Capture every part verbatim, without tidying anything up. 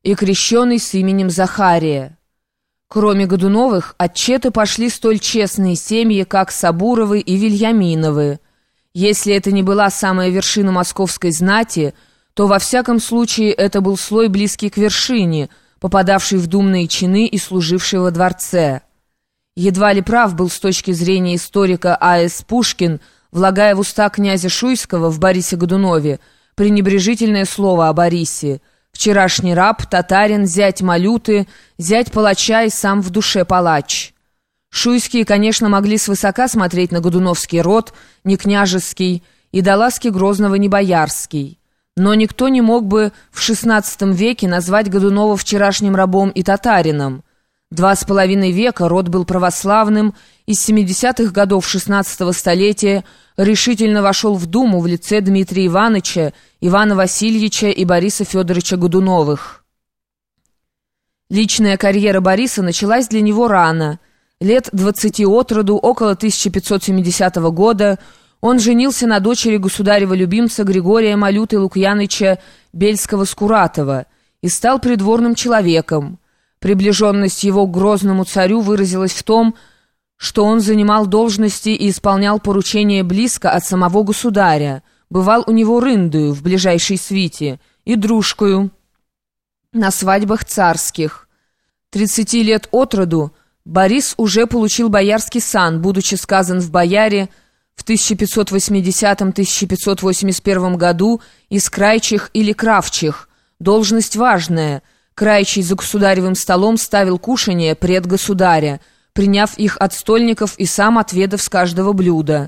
и крещеный с именем Захария. Кроме Годуновых, от Четы пошли столь честные семьи, как Сабуровы и Вильяминовы. Если это не была самая вершина московской знати, то во всяком случае это был слой близкий к вершине, попадавший в думные чины и служивший во дворце. Едва ли прав был с точки зрения историка А С Пушкин, влагая в уста князя Шуйского в Борисе Годунове пренебрежительное слово о Борисе: «Вчерашний раб, татарин, зять малюты, зять палача и сам в душе палач». Шуйские, конечно, могли свысока смотреть на годуновский род, не княжеский, и до ласки Грозного не боярский. Но никто не мог бы в шестнадцатом веке назвать Годунова вчерашним рабом и татарином. Два с половиной века род был православным, и с семидесятых годов шестнадцатого столетия решительно вошел в Думу в лице Дмитрия Ивановича, Ивана Васильевича и Бориса Федоровича Годуновых. Личная карьера Бориса началась для него рано. Лет двадцати от роду, около тысяча пятьсот семидесятого года, он женился на дочери государева любимца Григория Малюты Лукьяныча Бельского-Скуратова и стал придворным человеком. Приближенность его к грозному царю выразилась в том, что он занимал должности и исполнял поручения близко от самого государя, бывал у него рындою в ближайшей свите и дружкою на свадьбах царских. Тридцати лет от роду Борис уже получил боярский сан, будучи сказан в бояре в тысяча пятьсот восьмидесятом — тысяча пятьсот восемьдесят первом году из крайчих или кравчих. Должность важная. Крайчий за государевым столом ставил кушанье пред государя, приняв их от стольников и сам отведав с каждого блюда.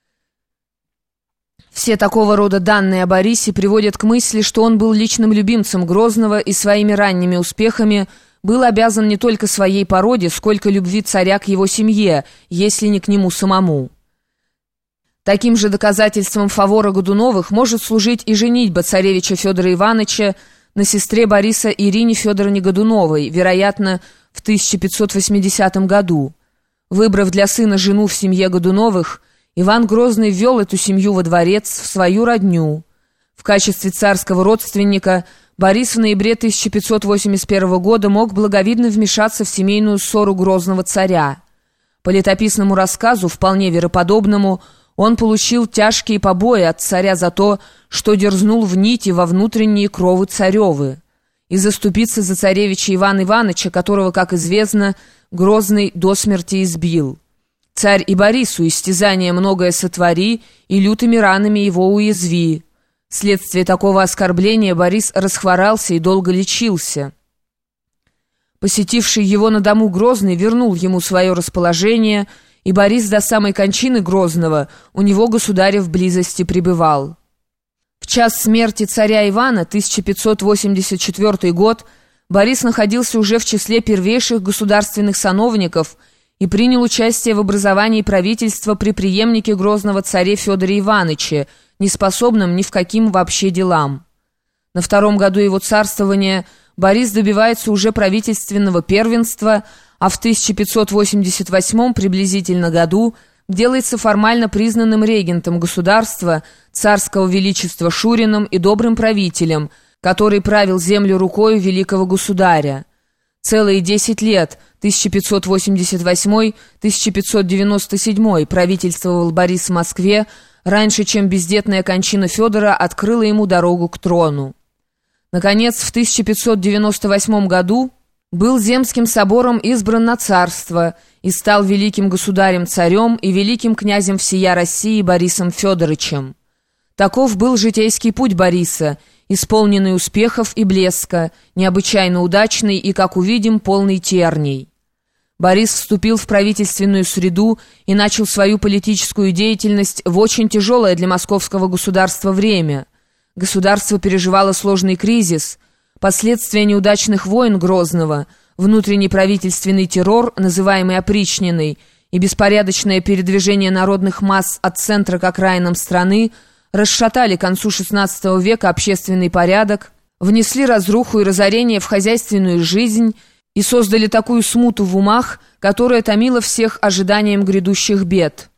Все такого рода данные о Борисе приводят к мысли, что он был личным любимцем Грозного и своими ранними успехами был обязан не только своей породе, сколько любви царя к его семье, если не к нему самому. Таким же доказательством фавора Годуновых может служить и женитьба царевича Федора Ивановича на сестре Бориса Ирине Федоровне Годуновой, вероятно, в тысяча пятьсот восьмидесятом году. Выбрав для сына жену в семье Годуновых, Иван Грозный ввел эту семью во дворец, в свою родню. В качестве царского родственника Борис в ноябре тысяча пятьсот восемьдесят первого года мог благовидно вмешаться в семейную ссору грозного царя. По летописному рассказу, вполне вероподобному, он получил тяжкие побои от царя за то, что дерзнул в нити во внутренние кровы царевы, и заступиться за царевича Ивана Ивановича, которого, как известно, Грозный до смерти избил. Царь и Борису истязания многое сотвори, и лютыми ранами его уязви. Вследствие такого оскорбления Борис расхворался и долго лечился. Посетивший его на дому Грозный вернул ему свое расположение, и Борис до самой кончины Грозного у него государя в близости пребывал. В час смерти царя Ивана, тысяча пятьсот восемьдесят четвёртый год, Борис находился уже в числе первейших государственных сановников и принял участие в образовании правительства при преемнике грозного царя Федоре Ивановиче, неспособном ни в каким вообще делам. На втором году его царствования Борис добивается уже правительственного первенства, а в тысяча пятьсот восемьдесят восьмом приблизительно году делается формально признанным регентом государства, царского величества Шуриным и добрым правителем, который правил землю рукою великого государя. Целые десять лет, тысяча пятьсот восемьдесят восьмой — тысяча пятьсот девяносто седьмой, правительствовал Борис в Москве, раньше, чем бездетная кончина Федора открыла ему дорогу к трону. Наконец, в тысяча пятьсот девяносто восьмом году был Земским собором избран на царство и стал великим государем-царем и великим князем всея России Борисом Федоровичем. Таков был житейский путь Бориса, исполненный успехов и блеска, необычайно удачный и, как увидим, полный терний. Борис вступил в правительственную среду и начал свою политическую деятельность в очень тяжелое для московского государства время. Государство переживало сложный кризис, последствия неудачных войн Грозного, внутренний правительственный террор, называемый опричниной, и беспорядочное передвижение народных масс от центра к окраинам страны расшатали к концу шестнадцатого века общественный порядок, внесли разруху и разорение в хозяйственную жизнь и создали такую смуту в умах, которая томила всех ожиданием грядущих бед.